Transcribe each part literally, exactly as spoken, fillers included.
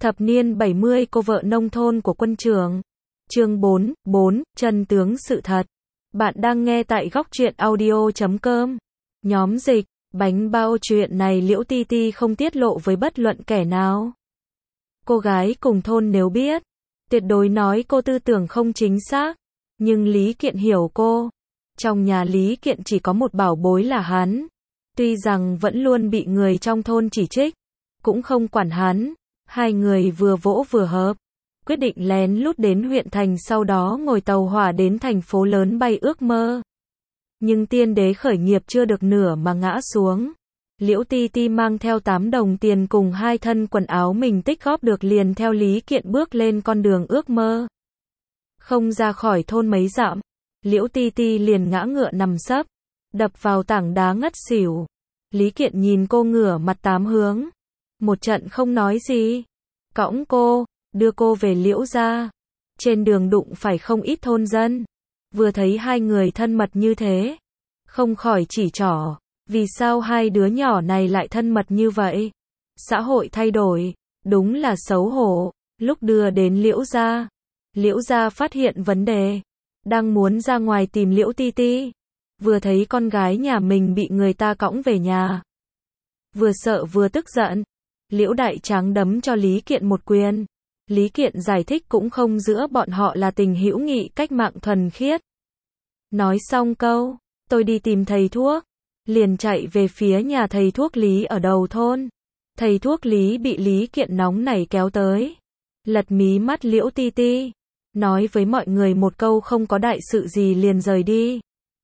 Thập niên bảy mươi cô vợ nông thôn của quân trưởng. Chương bốn, bốn, chân tướng sự thật. Bạn đang nghe tại góc truyện audio chấm com. Nhóm dịch, bánh bao chuyện này Liễu Ti Ti không tiết lộ với bất luận kẻ nào. Cô gái cùng thôn nếu biết, tuyệt đối nói cô tư tưởng không chính xác. Nhưng Lý Kiện hiểu cô. Trong nhà Lý Kiện chỉ có một bảo bối là hắn. Tuy rằng vẫn luôn bị người trong thôn chỉ trích, cũng không quản hắn. Hai người vừa vỗ vừa hợp, quyết định lén lút đến huyện thành, sau đó ngồi tàu hỏa đến thành phố lớn bay ước mơ. Nhưng tiên đế khởi nghiệp chưa được nửa mà ngã xuống. Liễu Ti Ti mang theo tám đồng tiền cùng hai thân quần áo mình tích góp được liền theo Lý Kiện bước lên con đường ước mơ. Không ra khỏi thôn mấy dặm, Liễu Ti Ti liền ngã ngựa nằm sấp, đập vào tảng đá ngất xỉu. Lý Kiện nhìn cô ngửa mặt tám hướng, một trận không nói gì, cõng cô, đưa cô về Liễu gia. Trên đường đụng phải không ít thôn dân, vừa thấy hai người thân mật như thế, không khỏi chỉ trỏ, vì sao hai đứa nhỏ này lại thân mật như vậy? Xã hội thay đổi, đúng là xấu hổ. Lúc đưa đến Liễu gia, Liễu gia phát hiện vấn đề, đang muốn ra ngoài tìm Liễu Ti Ti, vừa thấy con gái nhà mình bị người ta cõng về nhà, vừa sợ vừa tức giận. Liễu Đại Tráng đấm cho Lý Kiện một quyền. Lý Kiện giải thích cũng không, giữa bọn họ là tình hữu nghị cách mạng thuần khiết. Nói xong câu, tôi đi tìm thầy thuốc, liền chạy về phía nhà thầy thuốc Lý ở đầu thôn. Thầy thuốc Lý bị Lý Kiện nóng nảy kéo tới, lật mí mắt Liễu Ti Ti, nói với mọi người một câu không có đại sự gì liền rời đi.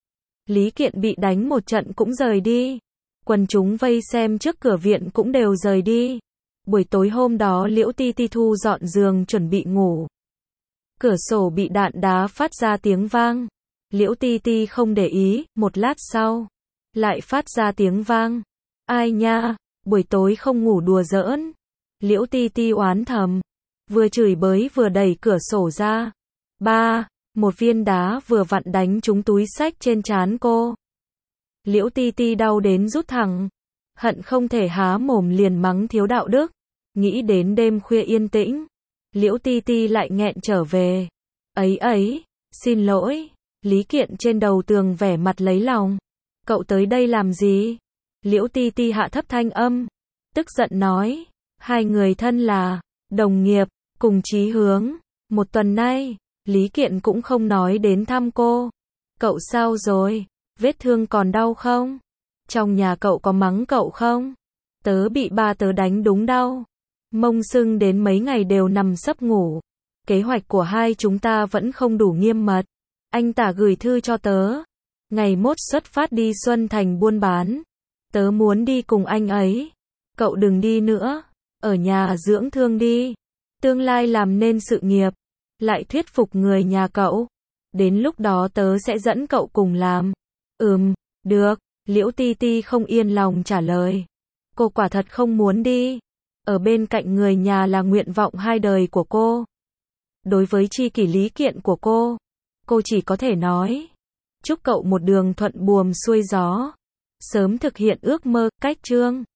Lý Kiện bị đánh một trận cũng rời đi. Quần chúng vây xem trước cửa viện cũng đều rời đi. Buổi tối hôm đó Liễu Ti Ti thu dọn giường chuẩn bị ngủ. Cửa sổ bị đạn đá phát ra tiếng vang. Liễu Ti Ti không để ý, một lát sau, lại phát ra tiếng vang. Ai nha, buổi tối không ngủ đùa giỡn. Liễu Ti Ti oán thầm, vừa chửi bới vừa đẩy cửa sổ ra. Ba, một viên đá vừa vặn đánh trúng túi xách trên trán cô. Liễu Ti Ti đau đến rút thẳng, hận không thể há mồm liền mắng thiếu đạo đức. Nghĩ đến đêm khuya yên tĩnh, Liễu Ti Ti lại nghẹn trở về. Ấy ấy, xin lỗi. Lý Kiện trên đầu tường vẻ mặt lấy lòng. Cậu tới đây làm gì? Liễu Ti Ti hạ thấp thanh âm, tức giận nói. Hai người thân là đồng nghiệp, cùng chí hướng. Một tuần nay, Lý Kiện cũng không nói đến thăm cô. Cậu sao rồi? Vết thương còn đau không? Trong nhà cậu có mắng cậu không? Tớ bị ba tớ đánh đúng đau. Mông sưng đến mấy ngày đều nằm sấp ngủ. Kế hoạch của hai chúng ta vẫn không đủ nghiêm mật. Anh tả gửi thư cho tớ. Ngày mốt xuất phát đi Xuân Thành buôn bán. Tớ muốn đi cùng anh ấy. Cậu đừng đi nữa. Ở nhà dưỡng thương đi. Tương lai làm nên sự nghiệp. Lại thuyết phục người nhà cậu. Đến lúc đó tớ sẽ dẫn cậu cùng làm. Ừm, được. Liễu Ti Ti không yên lòng trả lời. Cô quả thật không muốn đi. Ở bên cạnh người nhà là nguyện vọng hai đời của cô. Đối với tri kỷ Lý Kiện của cô, cô chỉ có thể nói, chúc cậu một đường thuận buồm xuôi gió, sớm thực hiện ước mơ. Cách chương